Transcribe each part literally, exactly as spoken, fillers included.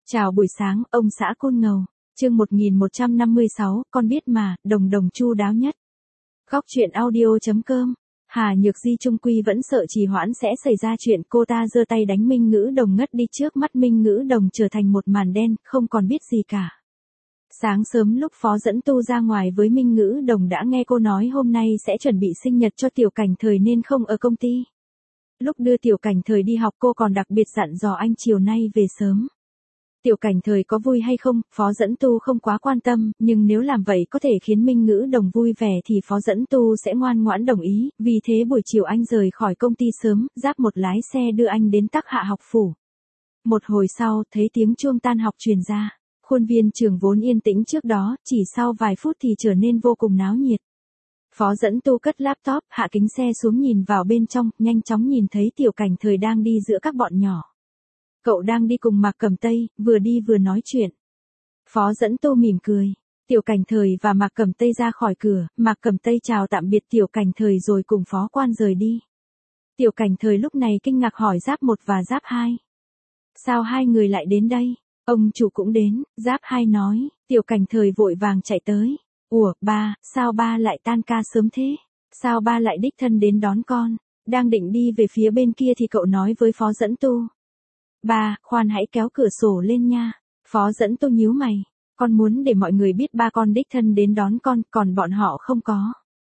Chào buổi sáng, ông xã Côn Ngầu. Chương một nghìn một trăm năm mươi sáu, con biết mà, Đồng Đồng chu đáo nhất. Góc truyện audio chấm com. Hà Nhược Di trung quy vẫn sợ trì hoãn sẽ xảy ra chuyện, cô ta giơ tay đánh Minh Ngữ Đồng ngất đi, trước mắt Minh Ngữ Đồng trở thành một màn đen, không còn biết gì cả. Sáng sớm lúc Phó Dẫn Tu ra ngoài với Minh Ngữ Đồng đã nghe cô nói hôm nay sẽ chuẩn bị sinh nhật cho Tiểu Cảnh Thời nên không ở công ty. Lúc đưa Tiểu Cảnh Thời đi học cô còn đặc biệt dặn dò anh chiều nay về sớm. Tiểu Cảnh Thời có vui hay không, Phó Dẫn Tu không quá quan tâm, nhưng nếu làm vậy có thể khiến Minh Ngữ Đồng vui vẻ thì Phó Dẫn Tu sẽ ngoan ngoãn đồng ý, vì thế buổi chiều anh rời khỏi công ty sớm, giáp một lái xe đưa anh đến Tắc Hạ học phủ. Một hồi sau, thấy tiếng chuông tan học truyền ra. Khuôn viên trường vốn yên tĩnh trước đó, chỉ sau vài phút thì trở nên vô cùng náo nhiệt. Phó Dẫn Tu cất laptop, hạ kính xe xuống nhìn vào bên trong, nhanh chóng nhìn thấy Tiểu Cảnh Thời đang đi giữa các bọn nhỏ. Cậu đang đi cùng Mạc Cẩm Tây, vừa đi vừa nói chuyện. Phó Dẫn Tu mỉm cười. Tiểu Cảnh Thời và Mạc Cẩm Tây ra khỏi cửa, Mạc Cẩm Tây chào tạm biệt Tiểu Cảnh Thời rồi cùng phó quan rời đi. Tiểu Cảnh Thời lúc này kinh ngạc hỏi Giáp một và Giáp hai. Sao hai người lại đến đây? Ông chủ cũng đến, Giáp hai nói. Tiểu Cảnh Thời vội vàng chạy tới. Ủa, ba, sao ba lại tan ca sớm thế? Sao ba lại đích thân đến đón con? Đang định đi về phía bên kia thì cậu nói với Phó Dẫn Tu. Ba, khoan hãy kéo cửa sổ lên nha. Phó Dẫn Tu nhíu mày. Con muốn để mọi người biết ba con đích thân đến đón con, còn bọn họ không có.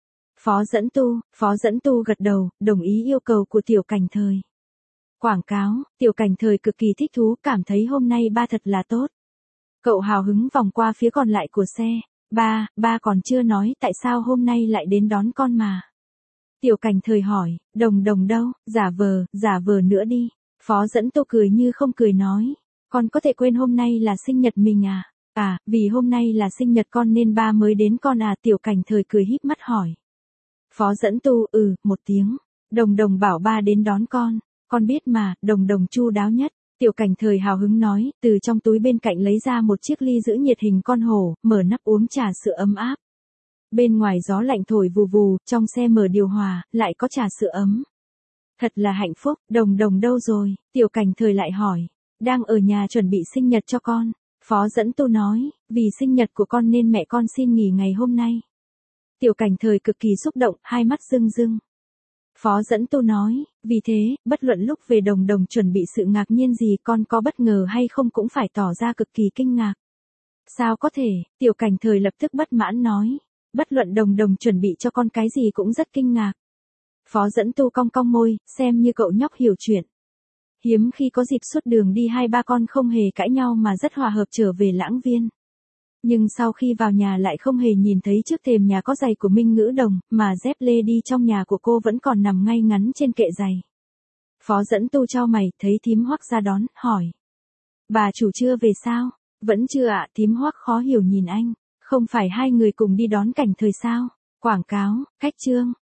Phó Dẫn Tu, Phó Dẫn Tu gật đầu, đồng ý yêu cầu của Tiểu Cảnh Thời. Quảng cáo, Tiểu Cảnh Thời cực kỳ thích thú, cảm thấy hôm nay ba thật là tốt. Cậu hào hứng vòng qua phía còn lại của xe. Ba, ba còn chưa nói tại sao hôm nay lại đến đón con mà. Tiểu Cảnh Thời hỏi, Đồng Đồng đâu, giả vờ, giả vờ nữa đi. Phó Dẫn Tu cười như không cười nói, con có thể quên hôm nay là sinh nhật mình à? À, vì hôm nay là sinh nhật con nên ba mới đến con à? Tiểu Cảnh Thời cười híp mắt hỏi. Phó Dẫn Tu, ừ, một tiếng. Đồng Đồng bảo ba đến đón con, con biết mà, Đồng Đồng chu đáo nhất. Tiểu Cảnh Thời hào hứng nói, từ trong túi bên cạnh lấy ra một chiếc ly giữ nhiệt hình con hổ, mở nắp uống trà sữa ấm áp. Bên ngoài gió lạnh thổi vù vù, trong xe mở điều hòa, lại có trà sữa ấm. Thật là hạnh phúc. Đồng Đồng đâu rồi? Tiểu Cảnh Thời lại hỏi. Đang ở nhà chuẩn bị sinh nhật cho con. Phó Dẫn Tu nói, vì sinh nhật của con nên mẹ con xin nghỉ ngày hôm nay. Tiểu Cảnh Thời cực kỳ xúc động, hai mắt rưng rưng. Phó Dẫn Tu nói, vì thế, bất luận lúc về Đồng Đồng chuẩn bị sự ngạc nhiên gì, con có bất ngờ hay không cũng phải tỏ ra cực kỳ kinh ngạc. Sao có thể? Tiểu Cảnh Thời lập tức bất mãn nói. Bất luận Đồng Đồng chuẩn bị cho con cái gì cũng rất kinh ngạc. Phó Dẫn Tu cong cong môi, xem như cậu nhóc hiểu chuyện. Hiếm khi có dịp suốt đường đi hai ba con không hề cãi nhau mà rất hòa hợp trở về Lãng Viên. Nhưng sau khi vào nhà lại không hề nhìn thấy trước thềm nhà có giày của Minh Ngữ Đồng, mà dép lê đi trong nhà của cô vẫn còn nằm ngay ngắn trên kệ giày. Phó Dẫn Tu chau mày, thấy thím Hoắc ra đón, hỏi. Bà chủ chưa về sao? Vẫn chưa ạ. Thím Hoắc khó hiểu nhìn anh. Không phải hai người cùng đi đón Cảnh Thời sao? Quảng cáo, cách chương.